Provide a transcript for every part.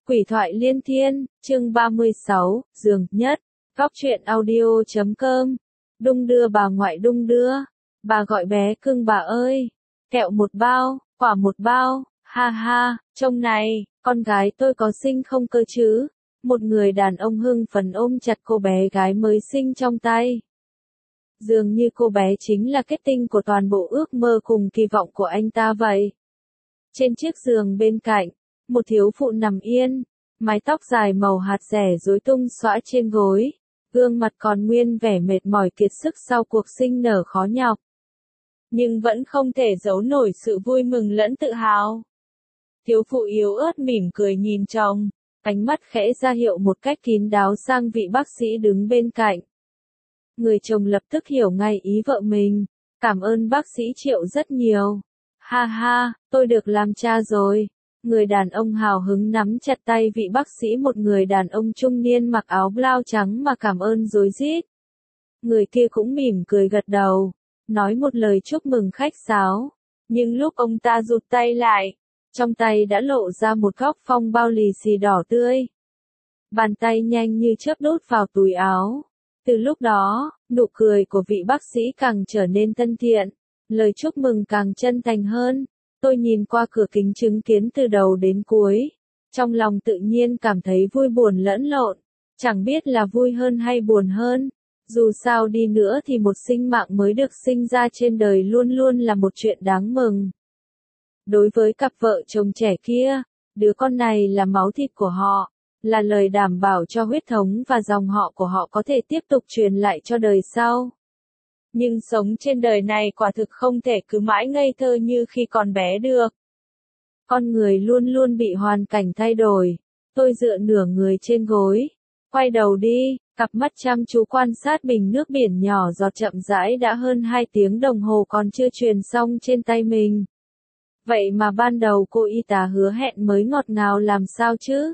Quỷ thoại liên thiên, chương 36, giường nhất, góc truyện audio.com, đung đưa bà ngoại đung đưa, bà gọi bé cưng bà ơi, kẹo một bao, quả một bao, ha ha, trông này, con gái tôi có xinh không cơ chứ? Một người đàn ông hưng phấn ôm chặt cô bé gái mới sinh trong tay. Dường như cô bé chính là kết tinh của toàn bộ ước mơ cùng kỳ vọng của anh ta vậy. Trên chiếc giường bên cạnh, một thiếu phụ nằm yên, mái tóc dài màu hạt rẻ rối tung xõa trên gối, gương mặt còn nguyên vẻ mệt mỏi kiệt sức sau cuộc sinh nở khó nhọc. Nhưng vẫn không thể giấu nổi sự vui mừng lẫn tự hào. Thiếu phụ yếu ớt mỉm cười nhìn chồng, ánh mắt khẽ ra hiệu một cách kín đáo sang vị bác sĩ đứng bên cạnh. Người chồng lập tức hiểu ngay ý vợ mình, cảm ơn bác sĩ Triệu rất nhiều. Ha ha, tôi được làm cha rồi. Người đàn ông hào hứng nắm chặt tay vị bác sĩ, một người đàn ông trung niên mặc áo blau trắng mà cảm ơn rối rít. Người kia cũng mỉm cười gật đầu, nói một lời chúc mừng khách sáo. Nhưng lúc ông ta rụt tay lại, trong tay đã lộ ra một góc phong bao lì xì đỏ tươi. Bàn tay nhanh như chớp đút vào túi áo. Từ lúc đó, nụ cười của vị bác sĩ càng trở nên thân thiện, lời chúc mừng càng chân thành hơn. Tôi nhìn qua cửa kính chứng kiến từ đầu đến cuối, trong lòng tự nhiên cảm thấy vui buồn lẫn lộn, chẳng biết là vui hơn hay buồn hơn. Dù sao đi nữa thì một sinh mạng mới được sinh ra trên đời luôn luôn là một chuyện đáng mừng. Đối với cặp vợ chồng trẻ kia, đứa con này là máu thịt của họ, là lời đảm bảo cho huyết thống và dòng họ của họ có thể tiếp tục truyền lại cho đời sau. Nhưng sống trên đời này quả thực không thể cứ mãi ngây thơ như khi còn bé được. Con người luôn luôn bị hoàn cảnh thay đổi. Tôi dựa nửa người trên gối, quay đầu đi, cặp mắt chăm chú quan sát bình nước biển nhỏ giọt chậm rãi đã hơn 2 tiếng đồng hồ còn chưa truyền xong trên tay mình. Vậy mà ban đầu cô y tá hứa hẹn mới ngọt ngào làm sao chứ?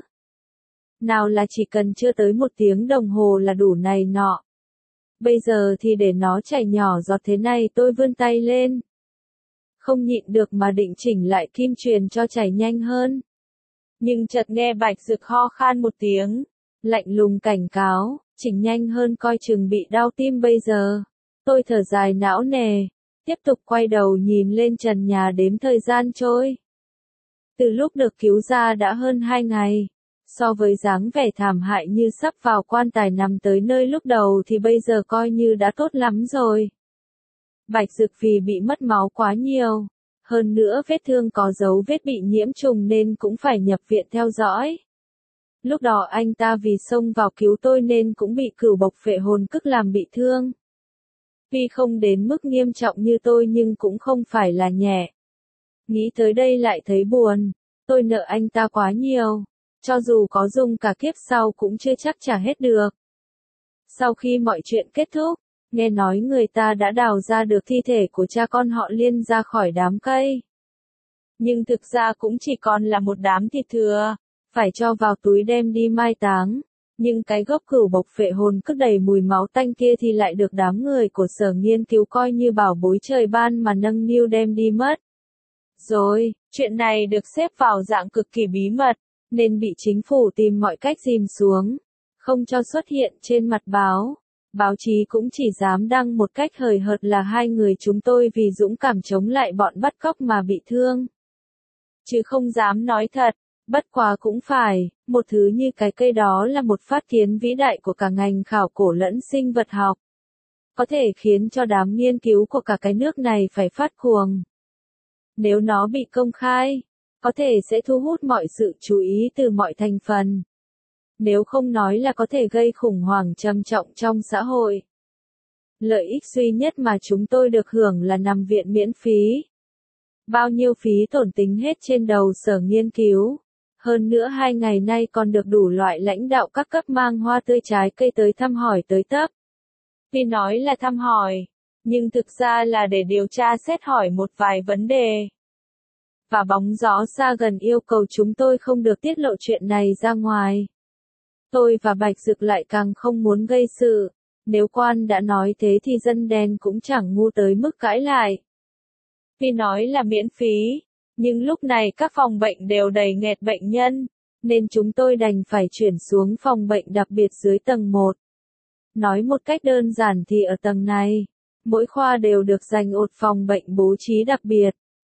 Nào là chỉ cần chưa tới 1 tiếng đồng hồ là đủ này nọ. Bây giờ thì để nó chảy nhỏ giọt thế này, tôi vươn tay lên. Không nhịn được mà định chỉnh lại kim truyền cho chảy nhanh hơn. Nhưng chợt nghe Bạch Dực ho khan một tiếng, lạnh lùng cảnh cáo, chỉnh nhanh hơn coi chừng bị đau tim bây giờ. Tôi thở dài não nề, tiếp tục quay đầu nhìn lên trần nhà đếm thời gian trôi. Từ lúc được cứu ra đã hơn 2 ngày. So với dáng vẻ thảm hại như sắp vào quan tài nằm tới nơi lúc đầu thì bây giờ coi như đã tốt lắm rồi. Bạch Dực vì bị mất máu quá nhiều, hơn nữa vết thương có dấu vết bị nhiễm trùng nên cũng phải nhập viện theo dõi. Lúc đó anh ta vì xông vào cứu tôi nên cũng bị cửu bộc phệ hồn cức làm bị thương. Tuy không đến mức nghiêm trọng như tôi nhưng cũng không phải là nhẹ. Nghĩ tới đây lại thấy buồn, tôi nợ anh ta quá nhiều. Cho dù có dùng cả kiếp sau cũng chưa chắc trả hết được. Sau khi mọi chuyện kết thúc, nghe nói người ta đã đào ra được thi thể của cha con họ Liên ra khỏi đám cây. Nhưng thực ra cũng chỉ còn là một đám thịt thừa, phải cho vào túi đem đi mai táng. Nhưng cái gốc cửu bộc phệ hồn cứ đầy mùi máu tanh kia thì lại được đám người của sở nghiên cứu coi như bảo bối trời ban mà nâng niu đem đi mất. Rồi, chuyện này được xếp vào dạng cực kỳ bí mật, nên bị chính phủ tìm mọi cách gìm xuống, không cho xuất hiện trên mặt báo. Báo chí cũng chỉ dám đăng một cách hời hợt là 2 người chúng tôi vì dũng cảm chống lại bọn bắt cóc mà bị thương. Chứ không dám nói thật, bất quá cũng phải, một thứ như cái cây đó là một phát kiến vĩ đại của cả ngành khảo cổ lẫn sinh vật học. Có thể khiến cho đám nghiên cứu của cả cái nước này phải phát cuồng. Nếu nó bị công khai, có thể sẽ thu hút mọi sự chú ý từ mọi thành phần. Nếu không nói là có thể gây khủng hoảng trầm trọng trong xã hội. Lợi ích duy nhất mà chúng tôi được hưởng là nằm viện miễn phí. Bao nhiêu phí tổn tính hết trên đầu sở nghiên cứu. Hơn nữa 2 ngày nay còn được đủ loại lãnh đạo các cấp mang hoa tươi trái cây tới thăm hỏi tới tấp. Vì nói là thăm hỏi, nhưng thực ra là để điều tra xét hỏi một vài vấn đề. Và bóng gió xa gần yêu cầu chúng tôi không được tiết lộ chuyện này ra ngoài. Tôi và Bạch Dực lại càng không muốn gây sự. Nếu quan đã nói thế thì dân đen cũng chẳng ngu tới mức cãi lại. Vì nói là miễn phí, nhưng lúc này các phòng bệnh đều đầy nghẹt bệnh nhân. nên chúng tôi đành phải chuyển xuống phòng bệnh đặc biệt dưới tầng 1. Nói một cách đơn giản thì ở tầng này, mỗi khoa đều được dành một phòng bệnh bố trí đặc biệt.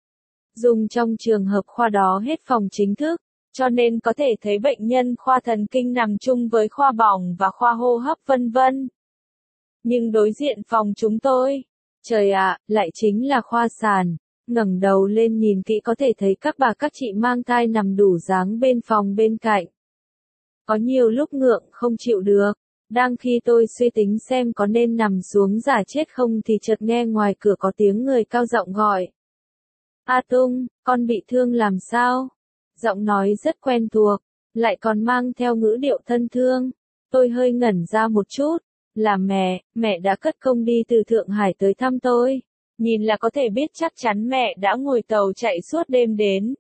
Dùng trong trường hợp khoa đó hết phòng chính thức, cho nên có thể thấy bệnh nhân khoa thần kinh nằm chung với khoa bỏng và khoa hô hấp vân vân. Nhưng đối diện phòng chúng tôi, trời ạ, lại chính là khoa sản. Ngẩng đầu lên nhìn kỹ có thể thấy các bà các chị mang thai nằm đủ dáng bên phòng bên cạnh. Có nhiều lúc ngượng không chịu được, đang khi tôi suy tính xem có nên nằm xuống giả chết không thì chợt nghe ngoài cửa có tiếng người cao giọng gọi. A Tung, con bị thương làm sao? Giọng nói rất quen thuộc, lại còn mang theo ngữ điệu thân thương. Tôi hơi ngẩn ra một chút, là mẹ đã cất công đi từ Thượng Hải tới thăm tôi. Nhìn là có thể biết chắc chắn mẹ đã ngồi tàu chạy suốt đêm đến.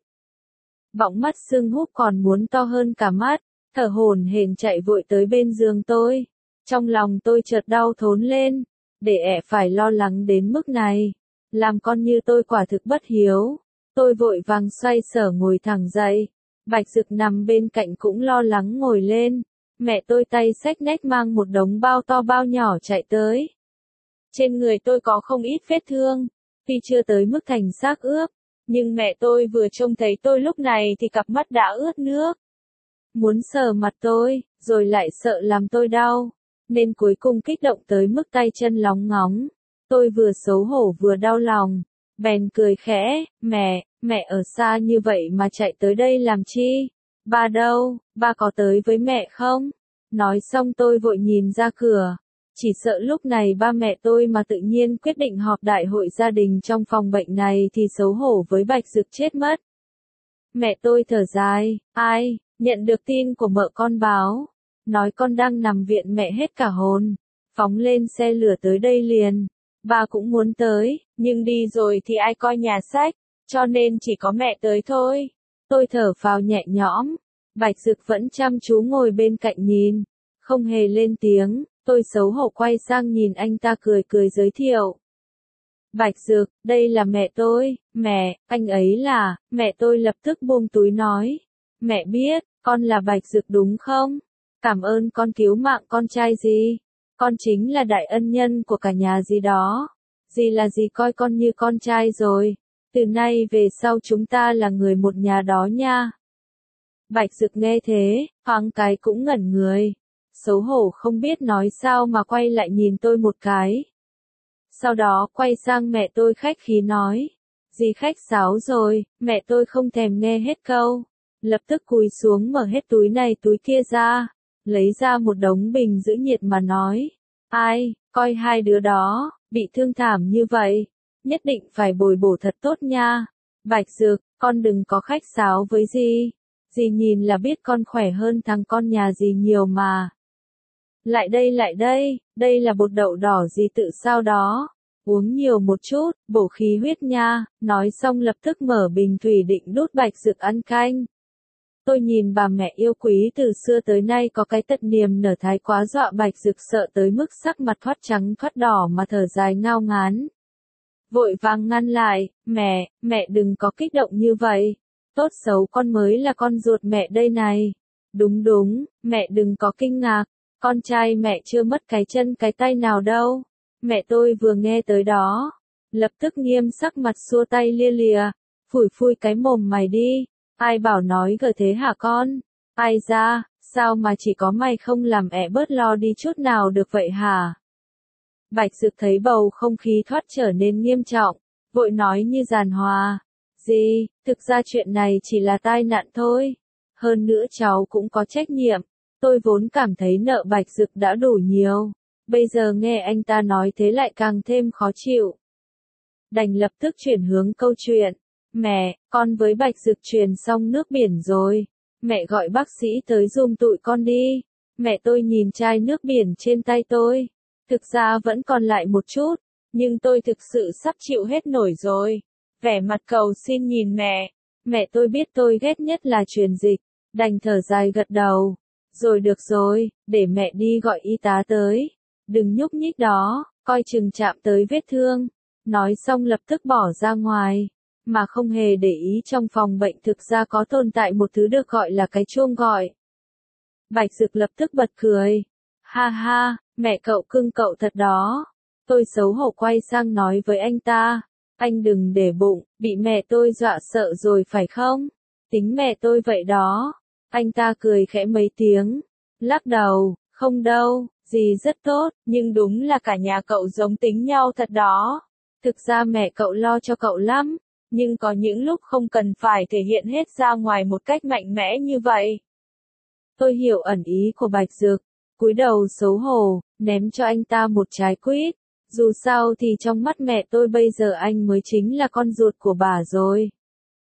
Bọng mắt sưng húp còn muốn to hơn cả mắt, thở hổn hển chạy vội tới bên giường tôi. Trong lòng tôi chợt đau thốn lên, để ẹ phải lo lắng đến mức này. Làm con như tôi quả thực bất hiếu. Tôi vội vàng xoay sở ngồi thẳng dậy. Bạch Dực nằm bên cạnh cũng lo lắng ngồi lên. Mẹ tôi tay xách nách mang một đống bao to bao nhỏ chạy tới. Trên người tôi có không ít vết thương, tuy chưa tới mức thành xác ướp, nhưng mẹ tôi vừa trông thấy tôi lúc này thì cặp mắt đã ướt nước. Muốn sờ mặt tôi, rồi lại sợ làm tôi đau, nên cuối cùng kích động tới mức tay chân lóng ngóng. Tôi vừa xấu hổ vừa đau lòng, bèn cười khẽ, mẹ ở xa như vậy mà chạy tới đây làm chi? Ba đâu, ba có tới với mẹ không? Nói xong tôi vội nhìn ra cửa. Chỉ sợ lúc này ba mẹ tôi mà tự nhiên quyết định họp đại hội gia đình trong phòng bệnh này thì xấu hổ với Bạch Dực chết mất. Mẹ tôi thở dài, ai, nhận được tin của mợ con báo, nói con đang nằm viện mẹ hết cả hồn, phóng lên xe lửa tới đây liền. Ba cũng muốn tới, nhưng đi rồi thì ai coi nhà sách, cho nên chỉ có mẹ tới thôi. Tôi thở phào nhẹ nhõm, Bạch Dực vẫn chăm chú ngồi bên cạnh nhìn, không hề lên tiếng. Tôi xấu hổ quay sang nhìn anh ta cười cười giới thiệu. Bạch Dực, đây là mẹ tôi, anh ấy là, mẹ tôi lập tức buông túi nói. Mẹ biết, con là Bạch Dực đúng không? Cảm ơn con cứu mạng con trai gì? Con chính là đại ân nhân của cả nhà gì đó. Dì là dì coi con như con trai rồi. Từ nay về sau chúng ta là người một nhà đó nha. Bạch Dực nghe thế, thoáng cái cũng ngẩn người. Xấu hổ không biết nói sao mà quay lại nhìn tôi một cái. Sau đó quay sang mẹ tôi khách khí nói. Dì khách sáo rồi, mẹ tôi không thèm nghe hết câu. Lập tức cúi xuống mở hết túi này túi kia ra. Lấy ra một đống bình giữ nhiệt mà nói. Ai, coi hai đứa đó, bị thương thảm như vậy. Nhất định phải bồi bổ thật tốt nha. Bạch Dực, con đừng có khách sáo với dì. Dì nhìn là biết con khỏe hơn thằng con nhà dì nhiều mà. Lại đây, đây là bột đậu đỏ gì tự sao đó. Uống nhiều một chút, bổ khí huyết nha. Nói xong lập tức mở bình thủy định đút Bạch Dực ăn canh. Tôi nhìn bà mẹ yêu quý từ xưa tới nay có cái tật niềm nở thái quá dọa Bạch Dực sợ tới mức sắc mặt thoát trắng thoát đỏ mà thở dài ngao ngán. Vội vàng ngăn lại, mẹ đừng có kích động như vậy. Tốt xấu con mới là con ruột mẹ đây này. Đúng, mẹ đừng có kinh ngạc. Con trai mẹ chưa mất cái chân cái tay nào đâu. Mẹ tôi vừa nghe tới đó, lập tức nghiêm sắc mặt xua tay lia lìa, phủi cái mồm mày đi, ai bảo nói gở thế hả con? Ai ra, sao mà chỉ có mày không làm ẹ bớt lo đi chút nào được vậy hả? Bạch Dực thấy bầu không khí thoát trở nên nghiêm trọng, vội nói như giàn hòa, gì, thực ra chuyện này chỉ là tai nạn thôi, hơn nữa cháu cũng có trách nhiệm. Tôi vốn cảm thấy nợ Bạch Dực đã đủ nhiều, bây giờ nghe anh ta nói thế lại càng thêm khó chịu. Đành lập tức chuyển hướng câu chuyện. Mẹ, con với Bạch Dực truyền xong nước biển rồi. Mẹ gọi bác sĩ tới giùm tụi con đi. Mẹ tôi nhìn chai nước biển trên tay tôi. Thực ra vẫn còn lại một chút, nhưng tôi thực sự sắp chịu hết nổi rồi. Vẻ mặt cầu xin nhìn mẹ. Mẹ tôi biết tôi ghét nhất là truyền dịch, đành thở dài gật đầu. Rồi được rồi, để mẹ đi gọi y tá tới. Đừng nhúc nhích đó, coi chừng chạm tới vết thương. Nói xong lập tức bỏ ra ngoài. mà không hề để ý trong phòng bệnh thực ra có tồn tại một thứ được gọi là cái chuông gọi. Bạch Dực lập tức bật cười. Ha ha, mẹ cậu cưng cậu thật đó. Tôi xấu hổ quay sang nói với anh ta. Anh đừng để bụng, bị mẹ tôi dọa sợ rồi phải không? Tính mẹ tôi vậy đó. Anh ta cười khẽ mấy tiếng. Lắc đầu, không đâu, dì rất tốt, nhưng đúng là cả nhà cậu giống tính nhau thật đó. Thực ra mẹ cậu lo cho cậu lắm, nhưng có những lúc không cần phải thể hiện hết ra ngoài một cách mạnh mẽ như vậy. Tôi hiểu ẩn ý của Bạch Dực, cúi đầu xấu hổ, ném cho anh ta một trái quýt. Dù sao thì trong mắt mẹ tôi bây giờ anh mới chính là con ruột của bà rồi.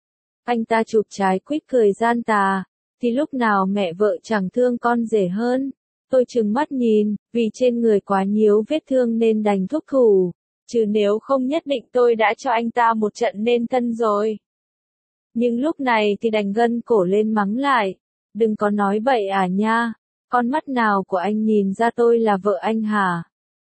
Anh ta chụp trái quýt cười gian tà, thì lúc nào mẹ vợ chẳng thương con rể hơn. Tôi trừng mắt nhìn, vì trên người quá nhiều vết thương nên đành thúc thủ, chứ nếu không nhất định tôi đã cho anh ta một trận nên thân rồi. Nhưng lúc này thì đành gân cổ lên mắng lại, đừng có nói bậy à nha, con mắt nào của anh nhìn ra tôi là vợ anh hả?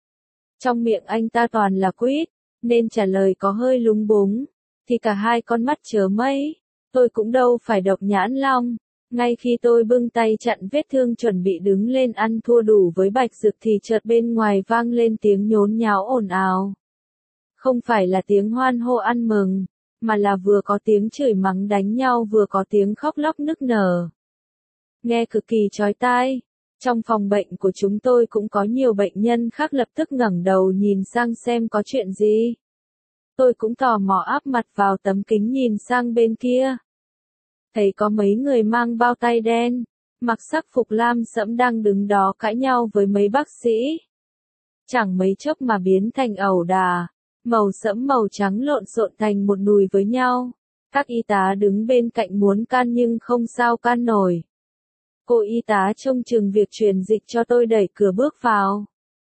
Trong miệng anh ta toàn là quýt, nên trả lời có hơi lúng búng, thì cả hai con mắt chớ mây, tôi cũng đâu phải độc nhãn long. Ngay khi tôi bưng tay chặn vết thương chuẩn bị đứng lên ăn thua đủ với Bạch Dực thì chợt bên ngoài vang lên tiếng nhốn nháo ồn ào. Không phải là tiếng hoan hô ăn mừng, mà là vừa có tiếng chửi mắng đánh nhau vừa có tiếng khóc lóc nức nở. Nghe cực kỳ chói tai. Trong phòng bệnh của chúng tôi cũng có nhiều bệnh nhân khác lập tức ngẩng đầu nhìn sang xem có chuyện gì. Tôi cũng tò mò áp mặt vào tấm kính nhìn sang bên kia. Thấy có mấy người mang bao tay đen, mặc sắc phục lam sẫm đang đứng đó cãi nhau với mấy bác sĩ. Chẳng mấy chốc mà biến thành ẩu đả, màu sẫm màu trắng lộn xộn thành một nùi với nhau. Các y tá đứng bên cạnh muốn can nhưng không sao can nổi. Cô y tá trông chừng việc truyền dịch cho tôi đẩy cửa bước vào.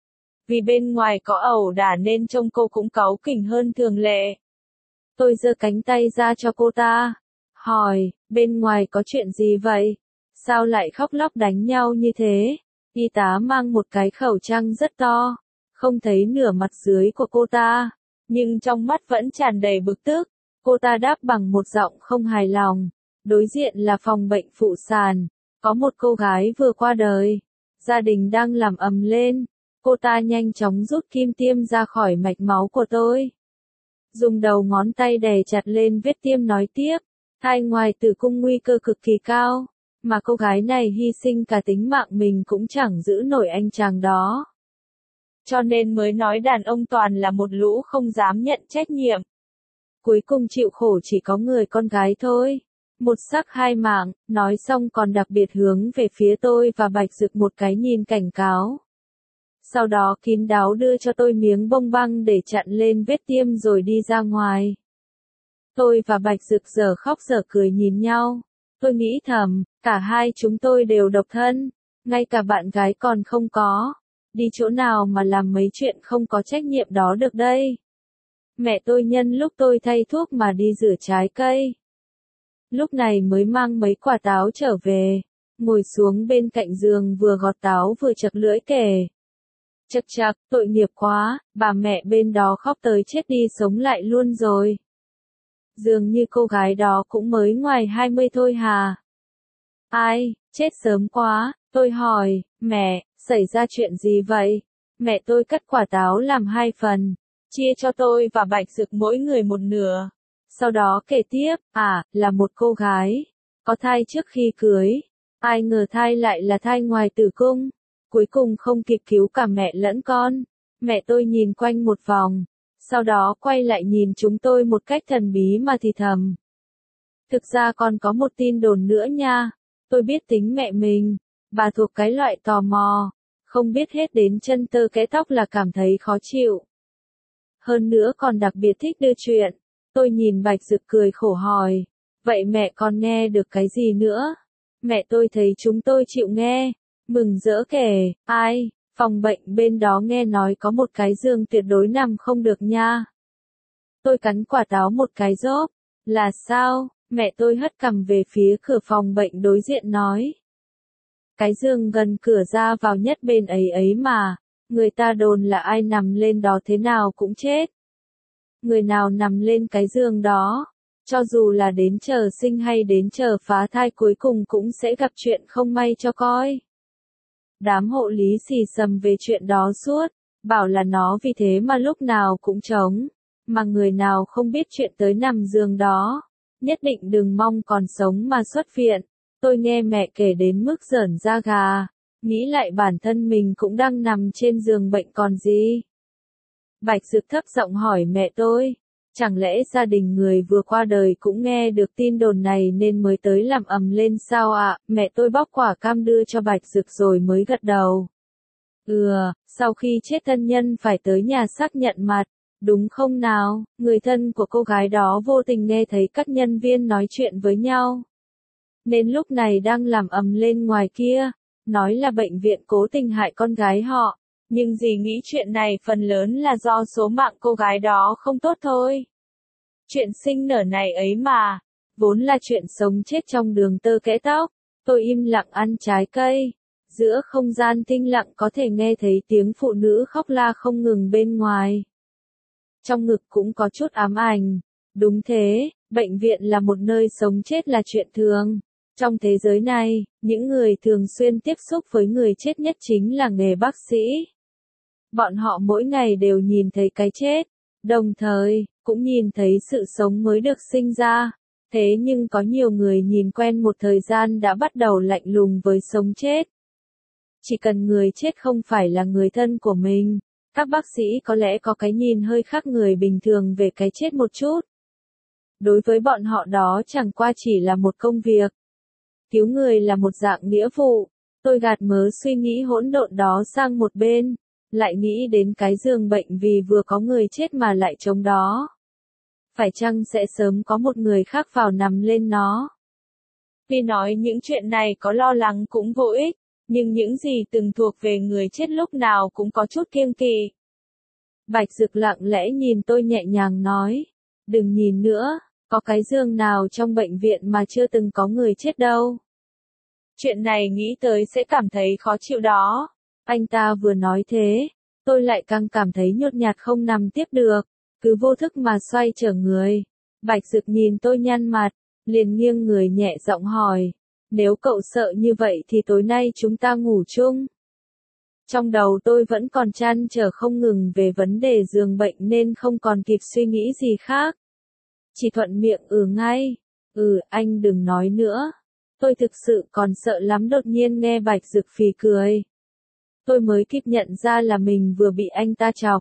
Vì bên ngoài có ẩu đả nên trông cô cũng cáu kỉnh hơn thường lệ. Tôi giơ cánh tay ra cho cô ta, hỏi, bên ngoài có chuyện gì vậy? Sao lại khóc lóc đánh nhau như thế? Y tá mang một cái khẩu trang rất to, không thấy nửa mặt dưới của cô ta, nhưng trong mắt vẫn tràn đầy bực tức. Cô ta đáp bằng một giọng không hài lòng, đối diện là phòng bệnh phụ sản. Có một cô gái vừa qua đời, gia đình đang làm ầm lên, cô ta nhanh chóng rút kim tiêm ra khỏi mạch máu của tôi. Dùng đầu ngón tay đè chặt lên vết tiêm nói tiếp, thai ngoài tử cung nguy cơ cực kỳ cao, mà cô gái này hy sinh cả tính mạng mình cũng chẳng giữ nổi anh chàng đó. Cho nên mới nói đàn ông toàn là một lũ không dám nhận trách nhiệm. Cuối cùng chịu khổ chỉ có người con gái thôi. Một sắc hai mạng, nói xong còn đặc biệt hướng về phía tôi và Bạch Dực một cái nhìn cảnh cáo. Sau đó kín đáo đưa cho tôi miếng bông băng để chặn lên vết tiêm rồi đi ra ngoài. Tôi và Bạch Dực giờ khóc giờ cười nhìn nhau. Tôi nghĩ thầm, cả hai chúng tôi đều độc thân, ngay cả bạn gái còn không có. Đi chỗ nào mà làm mấy chuyện không có trách nhiệm đó được đây? Mẹ tôi nhân lúc tôi thay thuốc mà đi rửa trái cây. Lúc này mới mang mấy quả táo trở về, ngồi xuống bên cạnh giường vừa gọt táo vừa chật lưỡi kể. Chậc chậc, tội nghiệp quá, bà mẹ bên đó khóc tới chết đi sống lại luôn rồi. Dường như cô gái đó cũng mới ngoài 20 thôi hà. Ai, chết sớm quá, tôi hỏi, mẹ, xảy ra chuyện gì vậy? Mẹ tôi cắt quả táo làm 2 phần, chia cho tôi và Bạch Dực mỗi người một nửa. Sau đó kể tiếp, là một cô gái, có thai trước khi cưới, ai ngờ thai lại là thai ngoài tử cung, cuối cùng không kịp cứu cả mẹ lẫn con. Mẹ tôi nhìn quanh một vòng, sau đó quay lại nhìn chúng tôi một cách thần bí mà thì thầm. Thực ra còn có một tin đồn nữa nha, tôi biết tính mẹ mình, bà thuộc cái loại tò mò, không biết hết đến chân tơ kẽ tóc là cảm thấy khó chịu. Hơn nữa còn đặc biệt thích đưa chuyện. Tôi nhìn Bạch Dực cười khổ hỏi, vậy mẹ còn nghe được cái gì nữa? Mẹ tôi thấy chúng tôi chịu nghe, mừng rỡ kể, ai, phòng bệnh bên đó nghe nói có một cái giường tuyệt đối nằm không được nha. Tôi cắn quả táo một cái rốp, là sao? Mẹ tôi hất cằm về phía cửa phòng bệnh đối diện nói. Cái giường gần cửa ra vào nhất bên ấy ấy mà, người ta đồn là ai nằm lên đó thế nào cũng chết. Người nào nằm lên cái giường đó, Cho dù là đến chờ sinh hay đến chờ phá thai cuối cùng cũng sẽ gặp chuyện không may cho coi. Đám hộ lý xì xầm về chuyện đó suốt, bảo là nó vì thế mà lúc nào cũng trống, mà người nào không biết chuyện tới nằm giường đó, nhất định đừng mong còn sống mà xuất viện. Tôi nghe mẹ kể đến mức giởn da gà, nghĩ lại bản thân mình cũng đang nằm trên giường bệnh còn gì. Bạch Dực thấp giọng hỏi mẹ tôi, chẳng lẽ gia đình người vừa qua đời cũng nghe được tin đồn này nên mới tới làm ầm lên sao ạ? Mẹ tôi bóc quả cam đưa cho Bạch Dực rồi mới gật đầu. Sau khi chết thân nhân phải tới nhà xác nhận mặt, đúng không nào? Người thân của cô gái đó vô tình nghe thấy các nhân viên nói chuyện với nhau, nên lúc này đang làm ầm lên ngoài kia, nói là bệnh viện cố tình hại con gái họ. Nhưng dì nghĩ chuyện này phần lớn là do số mạng cô gái đó không tốt thôi. Chuyện sinh nở này ấy mà, vốn là chuyện sống chết trong đường tơ kẽ tóc. Tôi im lặng ăn trái cây. Giữa không gian tĩnh lặng có thể nghe thấy tiếng phụ nữ khóc la không ngừng bên ngoài. Trong ngực cũng có chút ám ảnh. Đúng thế, bệnh viện là một nơi sống chết là chuyện thường. Trong thế giới này, những người thường xuyên tiếp xúc với người chết nhất chính là nghề bác sĩ. Bọn họ mỗi ngày đều nhìn thấy cái chết, đồng thời, cũng nhìn thấy sự sống mới được sinh ra. Thế nhưng có nhiều người nhìn quen một thời gian đã bắt đầu lạnh lùng với sống chết. Chỉ cần người chết không phải là người thân của mình, các bác sĩ có lẽ có cái nhìn hơi khác người bình thường về cái chết một chút. Đối với bọn họ đó chẳng qua chỉ là một công việc. Cứu người là một dạng nghĩa vụ. Tôi gạt mớ suy nghĩ hỗn độn đó sang một bên, lại nghĩ đến cái giường bệnh vì vừa có người chết mà lại trống đó. Phải chăng sẽ sớm có một người khác vào nằm lên nó? Vì nói những chuyện này có lo lắng cũng vô ích, nhưng những gì từng thuộc về người chết lúc nào cũng có chút kiêng kỵ. Bạch Dực lặng lẽ nhìn tôi nhẹ nhàng nói, đừng nhìn nữa, có cái giường nào trong bệnh viện mà chưa từng có người chết đâu. Chuyện này nghĩ tới sẽ cảm thấy khó chịu đó. Anh ta vừa nói thế, tôi lại càng cảm thấy nhột nhạt không nằm tiếp được, cứ vô thức mà xoay trở người. Bạch Dực nhìn tôi nhăn mặt, liền nghiêng người nhẹ giọng hỏi, nếu cậu sợ như vậy thì tối nay chúng ta ngủ chung. Trong đầu tôi vẫn còn trăn trở không ngừng về vấn đề giường bệnh nên không còn kịp suy nghĩ gì khác. Chỉ thuận miệng ngay. Anh đừng nói nữa. Tôi thực sự còn sợ lắm. Đột nhiên nghe Bạch Dực phì cười. Tôi mới kịp nhận ra là mình vừa bị anh ta chọc.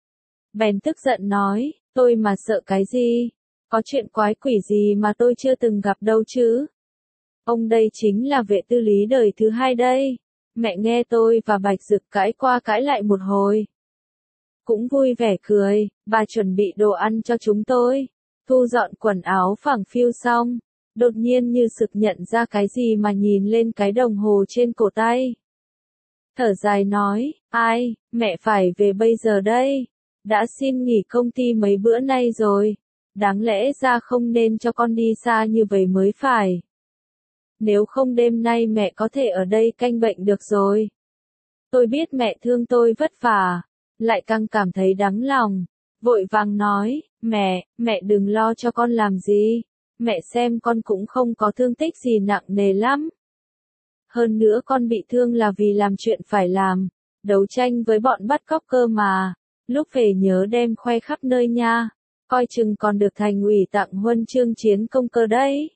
Bèn tức giận nói, tôi mà sợ cái gì? Có chuyện quái quỷ gì mà tôi chưa từng gặp đâu chứ? Ông đây chính là vệ tư lý đời thứ hai đây. Mẹ nghe tôi và Bạch Dực cãi qua cãi lại một hồi, cũng vui vẻ cười. Bà chuẩn bị đồ ăn cho chúng tôi, thu dọn quần áo phẳng phiu xong, đột nhiên như sực nhận ra cái gì mà nhìn lên cái đồng hồ trên cổ tay. Thở dài nói, ai, mẹ phải về bây giờ đây. Đã xin nghỉ công ty mấy bữa nay rồi. Đáng lẽ ra không nên cho con đi xa như vậy mới phải. Nếu không đêm nay mẹ có thể ở đây canh bệnh được rồi. Tôi biết mẹ thương tôi vất vả, lại càng cảm thấy đáng lòng. Vội vàng nói, mẹ đừng lo cho con làm gì. Mẹ xem con cũng không có thương tích gì nặng nề lắm. Hơn nữa con bị thương là vì làm chuyện phải làm, đấu tranh với bọn bắt cóc cơ mà. Lúc về nhớ đem khoe khắp nơi nha, coi chừng còn được thành ủy tặng huân chương chiến công cơ đấy.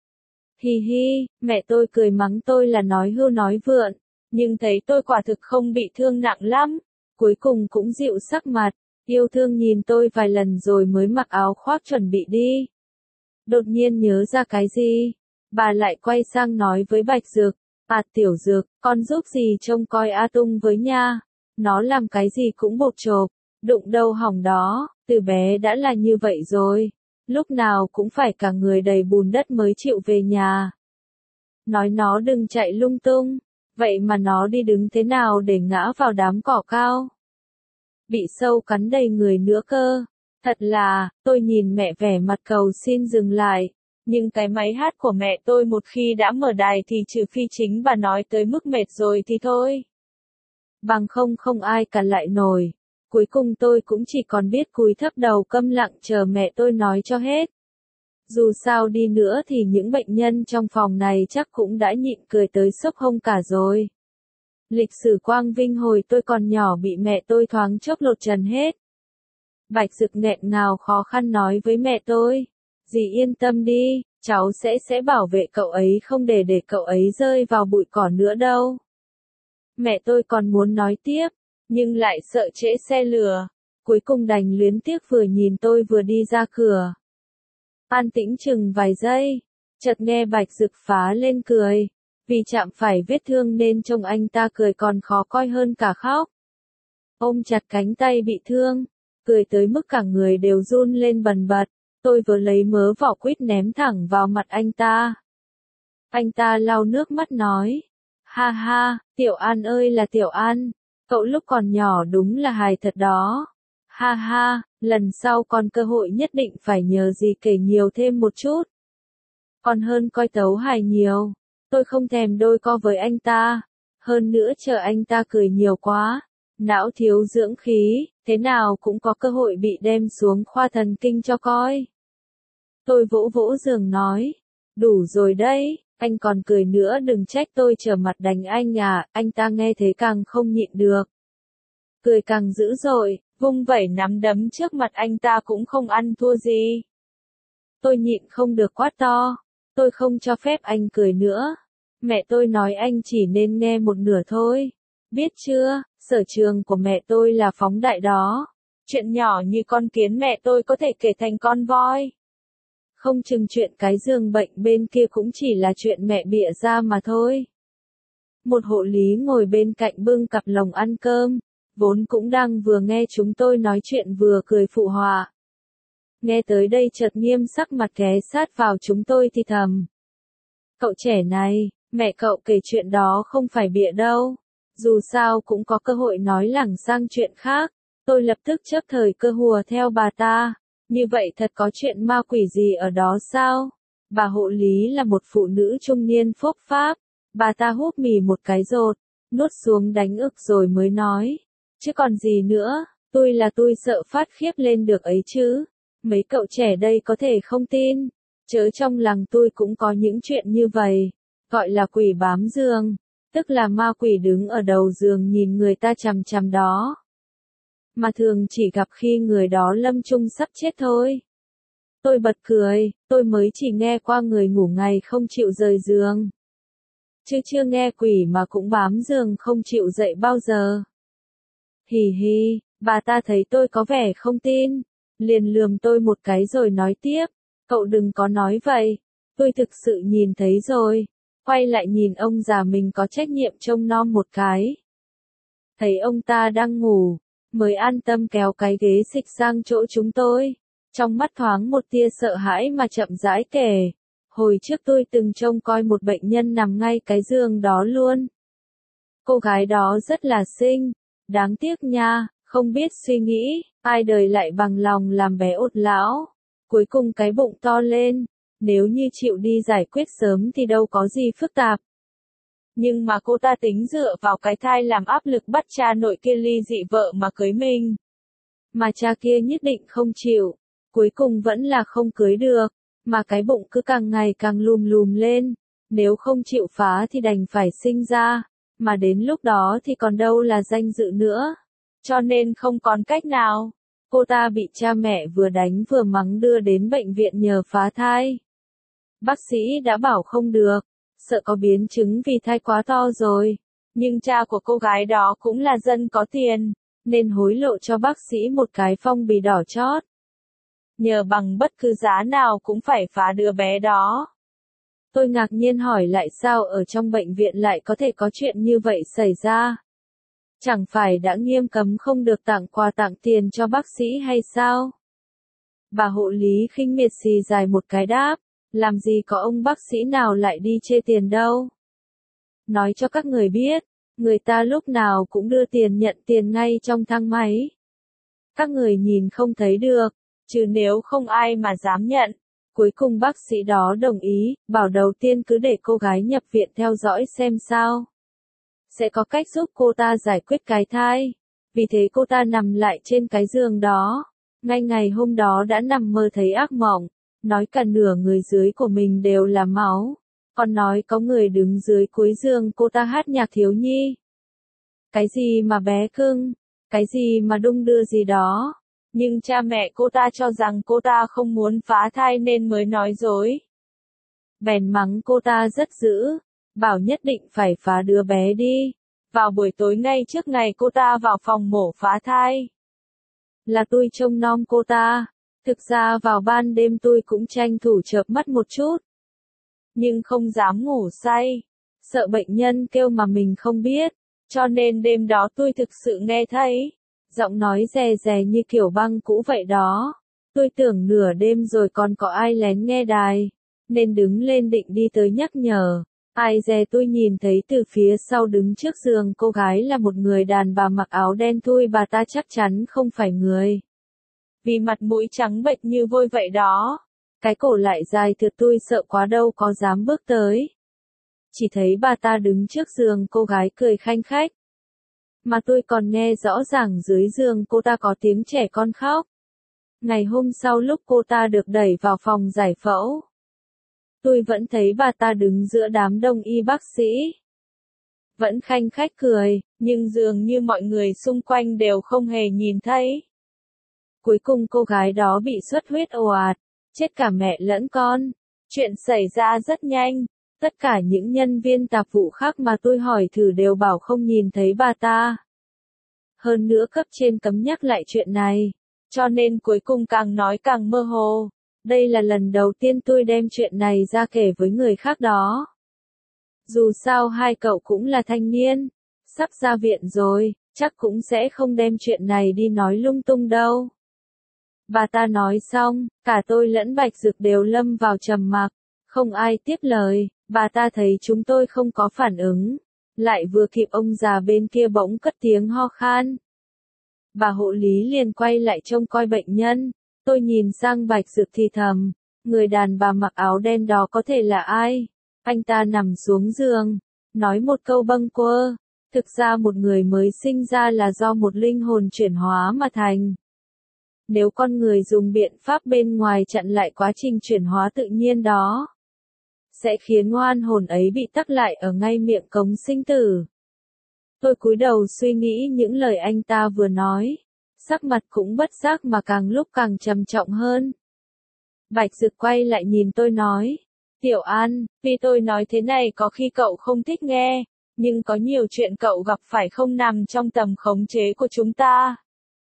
Hi hi, mẹ tôi cười mắng tôi là nói hưu nói vượn, nhưng thấy tôi quả thực không bị thương nặng lắm, cuối cùng cũng dịu sắc mặt, yêu thương nhìn tôi vài lần rồi mới mặc áo khoác chuẩn bị đi. Đột nhiên nhớ ra cái gì, bà lại quay sang nói với Bạch Dực, Tiểu Dực, con giúp gì trông coi A Tung với nha, nó làm cái gì cũng bột chộp, đụng đâu hỏng đó, từ bé đã là như vậy rồi. Lúc nào cũng phải cả người đầy bùn đất mới chịu về nhà. Nói nó đừng chạy lung tung, vậy mà nó đi đứng thế nào để ngã vào đám cỏ cao. Bị sâu cắn đầy người nữa cơ. Thật là, tôi nhìn mẹ vẻ mặt cầu xin dừng lại. Nhưng cái máy hát của mẹ tôi một khi đã mở đài thì trừ phi chính bà nói tới mức mệt rồi thì thôi. Bằng không ai cản lại nổi. Cuối cùng tôi cũng chỉ còn biết cúi thấp đầu câm lặng chờ mẹ tôi nói cho hết. Dù sao đi nữa thì những bệnh nhân trong phòng này chắc cũng đã nhịn cười tới sốc hông cả rồi. Lịch sử quang vinh hồi tôi còn nhỏ bị mẹ tôi thoáng chốc lột trần hết. Bạch Dực nghẹn ngào khó khăn nói với mẹ tôi, dì yên tâm đi, cháu sẽ bảo vệ cậu ấy không để cậu ấy rơi vào bụi cỏ nữa đâu. Mẹ tôi còn muốn nói tiếp, nhưng lại sợ trễ xe lửa, cuối cùng đành luyến tiếc vừa nhìn tôi vừa đi ra cửa. An tĩnh chừng vài giây, chợt nghe Bạch Dực phá lên cười, vì chạm phải vết thương nên trông anh ta cười còn khó coi hơn cả khóc. Ôm chặt cánh tay bị thương, cười tới mức cả người đều run lên bần bật, tôi vừa lấy mớ vỏ quýt ném thẳng vào mặt anh ta. Anh ta lau nước mắt nói, ha ha, Tiểu An ơi là Tiểu An, cậu lúc còn nhỏ đúng là hài thật đó. Ha ha, lần sau còn cơ hội nhất định phải nhờ dì kể nhiều thêm một chút. Còn hơn coi tấu hài nhiều, tôi không thèm đôi co với anh ta, hơn nữa chờ anh ta cười nhiều quá, não thiếu dưỡng khí, thế nào cũng có cơ hội bị đem xuống khoa thần kinh cho coi. Tôi vỗ vỗ giường nói, đủ rồi đấy, anh còn cười nữa đừng trách tôi trở mặt đánh anh à, anh ta nghe thế càng không nhịn được. Cười càng dữ dội, vung vẩy nắm đấm trước mặt anh ta cũng không ăn thua gì. Tôi nhịn không được quát to, tôi không cho phép anh cười nữa. Mẹ tôi nói anh chỉ nên nghe một nửa thôi. Biết chưa, sở trường của mẹ tôi là phóng đại đó. Chuyện nhỏ như con kiến mẹ tôi có thể kể thành con voi. Không chừng chuyện cái giường bệnh bên kia cũng chỉ là chuyện mẹ bịa ra mà thôi. Một hộ lý ngồi bên cạnh bưng cặp lồng ăn cơm, vốn cũng đang vừa nghe chúng tôi nói chuyện vừa cười phụ họa. Nghe tới đây chợt nghiêm sắc mặt ghé sát vào chúng tôi thì thầm. Cậu trẻ này, mẹ cậu kể chuyện đó không phải bịa đâu. Dù sao cũng có cơ hội nói lẳng sang chuyện khác. Tôi lập tức chớp thời cơ hùa theo bà ta. Như vậy thật có chuyện ma quỷ gì ở đó sao? Bà hộ lý là một phụ nữ trung niên phốc pháp. Bà ta húp mì một cái rột, nuốt xuống đánh ức rồi mới nói. Chứ còn gì nữa, tôi sợ phát khiếp lên được ấy chứ. Mấy cậu trẻ đây có thể không tin. Chớ trong làng tôi cũng có những chuyện như vậy. Gọi là quỷ bám giường. Tức là ma quỷ đứng ở đầu giường nhìn người ta chằm chằm đó. Mà thường chỉ gặp khi người đó lâm chung sắp chết thôi. Tôi bật cười, tôi mới chỉ nghe qua người ngủ ngày không chịu rời giường. Chứ chưa nghe quỷ mà cũng bám giường không chịu dậy bao giờ. Hì hì, bà ta thấy tôi có vẻ không tin, liền lườm tôi một cái rồi nói tiếp, cậu đừng có nói vậy, tôi thực sự nhìn thấy rồi, quay lại nhìn ông già mình có trách nhiệm trông nom một cái. Thấy ông ta đang ngủ, mới an tâm kéo cái ghế xịch sang chỗ chúng tôi, trong mắt thoáng một tia sợ hãi mà chậm rãi kể. Hồi trước tôi từng trông coi một bệnh nhân nằm ngay cái giường đó luôn. Cô gái đó rất là xinh, đáng tiếc nha, không biết suy nghĩ, ai đời lại bằng lòng làm bé ốt lão. Cuối cùng cái bụng to lên, nếu như chịu đi giải quyết sớm thì đâu có gì phức tạp. Nhưng mà cô ta tính dựa vào cái thai làm áp lực bắt cha nội kia ly dị vợ mà cưới mình. Mà cha kia nhất định không chịu, cuối cùng vẫn là không cưới được. Mà cái bụng cứ càng ngày càng lùm lùm lên, nếu không chịu phá thì đành phải sinh ra, mà đến lúc đó thì còn đâu là danh dự nữa. Cho nên không còn cách nào, cô ta bị cha mẹ vừa đánh vừa mắng đưa đến bệnh viện nhờ phá thai. Bác sĩ đã bảo không được, sợ có biến chứng vì thai quá to rồi, nhưng cha của cô gái đó cũng là dân có tiền, nên hối lộ cho bác sĩ một cái phong bì đỏ chót. Nhờ bằng bất cứ giá nào cũng phải phá đứa bé đó. Tôi ngạc nhiên hỏi lại sao ở trong bệnh viện lại có thể có chuyện như vậy xảy ra. Chẳng phải đã nghiêm cấm không được tặng quà tặng tiền cho bác sĩ hay sao? Bà hộ lý khinh miệt xì dài một cái đáp, làm gì có ông bác sĩ nào lại đi chê tiền đâu. Nói cho các người biết, người ta lúc nào cũng đưa tiền nhận tiền ngay trong thang máy. Các người nhìn không thấy được. Chứ nếu không ai mà dám nhận. Cuối cùng bác sĩ đó đồng ý, bảo đầu tiên cứ để cô gái nhập viện theo dõi xem sao. Sẽ có cách giúp cô ta giải quyết cái thai. Vì thế cô ta nằm lại trên cái giường đó. Ngay ngày hôm đó đã nằm mơ thấy ác mộng. nói cả nửa người dưới của mình đều là máu, còn nói có người đứng dưới cuối giường cô ta hát nhạc thiếu nhi. Cái gì mà bé cưng, cái gì mà đung đưa gì đó, nhưng cha mẹ cô ta cho rằng cô ta không muốn phá thai nên mới nói dối. Bèn mắng cô ta rất dữ, bảo nhất định phải phá đứa bé đi. Vào buổi tối ngay trước ngày cô ta vào phòng mổ phá thai, là tôi trông nom cô ta. Thực ra vào ban đêm tôi cũng tranh thủ chợp mắt một chút, nhưng không dám ngủ say, sợ bệnh nhân kêu mà mình không biết, cho nên đêm đó tôi thực sự nghe thấy giọng nói rè rè như kiểu băng cũ vậy đó. Tôi tưởng nửa đêm rồi còn có ai lén nghe đài, nên đứng lên định đi tới nhắc nhở. Ai dè tôi nhìn thấy từ phía sau đứng trước giường cô gái là một người đàn bà mặc áo đen thui, bà ta chắc chắn không phải người, vì mặt mũi trắng bệch như vôi vậy đó. Cái cổ lại dài thượt, tôi sợ quá đâu có dám bước tới. Chỉ thấy bà ta đứng trước giường cô gái cười khanh khách. Mà tôi còn nghe rõ ràng dưới giường cô ta có tiếng trẻ con khóc. Ngày hôm sau lúc cô ta được đẩy vào phòng giải phẫu, tôi vẫn thấy bà ta đứng giữa đám đông y bác sĩ. Vẫn khanh khách cười, nhưng dường như mọi người xung quanh đều không hề nhìn thấy. Cuối cùng cô gái đó bị xuất huyết ồ ạt, chết cả mẹ lẫn con. Chuyện xảy ra rất nhanh, tất cả những nhân viên tạp vụ khác mà tôi hỏi thử đều bảo không nhìn thấy bà ta. Hơn nữa cấp trên cấm nhắc lại chuyện này, cho nên cuối cùng càng nói càng mơ hồ. Đây là lần đầu tiên tôi đem chuyện này ra kể với người khác đó. Dù sao hai cậu cũng là thanh niên, sắp ra viện rồi, chắc cũng sẽ không đem chuyện này đi nói lung tung đâu. Bà ta nói xong, cả tôi lẫn Bạch Dực đều lâm vào trầm mặc, không ai tiếp lời. Bà ta thấy chúng tôi không có phản ứng, lại vừa kịp ông già bên kia bỗng cất tiếng ho khan. Bà hộ lý liền quay lại trông coi bệnh nhân. Tôi nhìn sang Bạch Dực thì thầm, người đàn bà mặc áo đen đó có thể là ai? Anh ta nằm xuống giường, nói một câu bâng quơ. Thực ra một người mới sinh ra là do một linh hồn chuyển hóa mà thành. Nếu con người dùng biện pháp bên ngoài chặn lại quá trình chuyển hóa tự nhiên đó, sẽ khiến oan hồn ấy bị tắc lại ở ngay miệng cống sinh tử. Tôi cúi đầu suy nghĩ những lời anh ta vừa nói, sắc mặt cũng bất giác mà càng lúc càng trầm trọng hơn. Bạch Dực quay lại nhìn tôi nói, Tiểu An, vì tôi nói thế này có khi cậu không thích nghe, nhưng có nhiều chuyện cậu gặp phải không nằm trong tầm khống chế của chúng ta.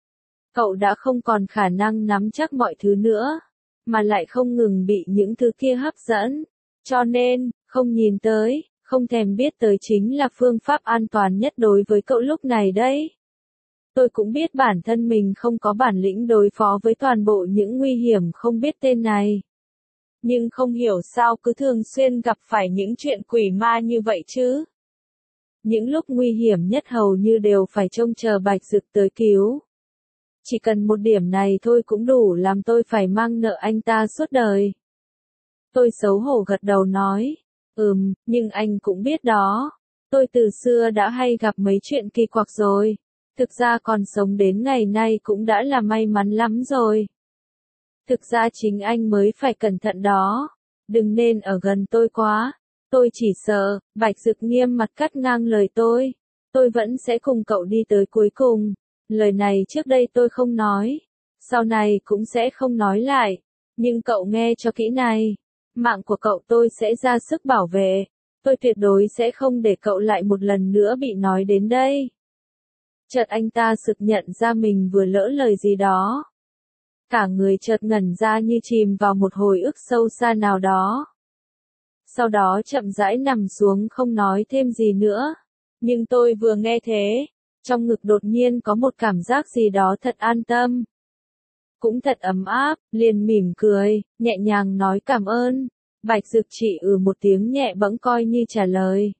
Cậu đã không còn khả năng nắm chắc mọi thứ nữa, mà lại không ngừng bị những thứ kia hấp dẫn. Cho nên, không nhìn tới, không thèm biết tới chính là phương pháp an toàn nhất đối với cậu lúc này đấy. Tôi cũng biết bản thân mình không có bản lĩnh đối phó với toàn bộ những nguy hiểm không biết tên này. Nhưng không hiểu sao cứ thường xuyên gặp phải những chuyện quỷ ma như vậy chứ. Những lúc nguy hiểm nhất hầu như đều phải trông chờ Bạch Dực tới cứu. Chỉ cần một điểm này thôi cũng đủ làm tôi phải mang nợ anh ta suốt đời. Tôi xấu hổ gật đầu nói, nhưng anh cũng biết đó, tôi từ xưa đã hay gặp mấy chuyện kỳ quặc rồi. Thực ra còn sống đến ngày nay cũng đã là may mắn lắm rồi. Thực ra chính anh mới phải cẩn thận đó, đừng nên ở gần tôi quá. Tôi chỉ sợ, Bạch Dực nghiêm mặt cắt ngang lời tôi vẫn sẽ cùng cậu đi tới cuối cùng. Lời này trước đây tôi không nói, sau này cũng sẽ không nói lại, nhưng cậu nghe cho kỹ này, mạng của cậu tôi sẽ ra sức bảo vệ, tôi tuyệt đối sẽ không để cậu lại một lần nữa bị nói đến đây. Chợt anh ta sực nhận ra mình vừa lỡ lời gì đó. Cả người chợt ngẩn ra như chìm vào một hồi ức sâu xa nào đó. Sau đó chậm rãi nằm xuống không nói thêm gì nữa. Nhưng tôi vừa nghe thế, trong ngực đột nhiên có một cảm giác gì đó thật an tâm. Cũng thật ấm áp, liền mỉm cười, nhẹ nhàng nói cảm ơn. Bạch Dực chỉ một tiếng nhẹ bẫng coi như trả lời.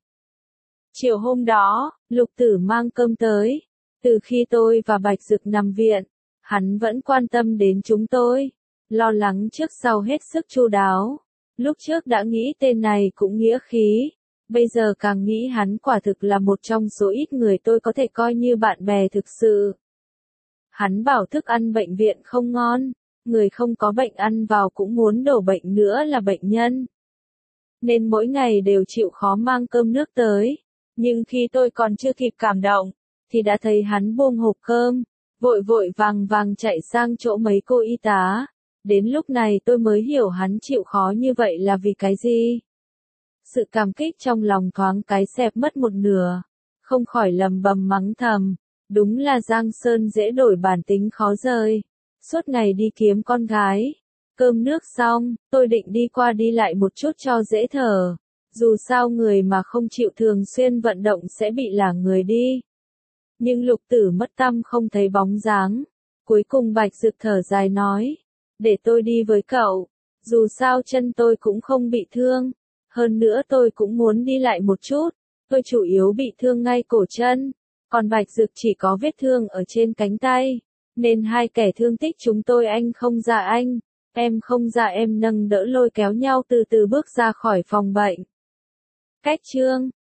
Chiều hôm đó, Lục Tử mang cơm tới. Từ khi tôi và Bạch Dực nằm viện, hắn vẫn quan tâm đến chúng tôi, lo lắng trước sau hết sức chu đáo. Lúc trước đã nghĩ tên này cũng nghĩa khí, bây giờ càng nghĩ hắn quả thực là một trong số ít người tôi có thể coi như bạn bè thực sự. Hắn bảo thức ăn bệnh viện không ngon, người không có bệnh ăn vào cũng muốn đổ bệnh nữa là bệnh nhân. Nên mỗi ngày đều chịu khó mang cơm nước tới. Nhưng khi tôi còn chưa kịp cảm động, thì đã thấy hắn buông hộp cơm, vội vội vàng vàng chạy sang chỗ mấy cô y tá. Đến lúc này tôi mới hiểu hắn chịu khó như vậy là vì cái gì. Sự cảm kích trong lòng thoáng cái xẹp mất một nửa, không khỏi lầm bầm mắng thầm, đúng là Giang Sơn dễ đổi bản tính khó rời, suốt ngày đi kiếm con gái. Cơm nước xong, tôi định đi qua đi lại một chút cho dễ thở, dù sao người mà không chịu thường xuyên vận động sẽ bị lả người đi. Nhưng Lục Tử mất tăm không thấy bóng dáng, cuối cùng Bạch Dực thở dài nói, để tôi đi với cậu, dù sao chân tôi cũng không bị thương. Hơn nữa tôi cũng muốn đi lại một chút, tôi chủ yếu bị thương ngay cổ chân, còn Bạch Dực chỉ có vết thương ở trên cánh tay, nên hai kẻ thương tích chúng tôi anh không ra anh, em không ra em nâng đỡ lôi kéo nhau từ từ bước ra khỏi phòng bệnh. Cách chương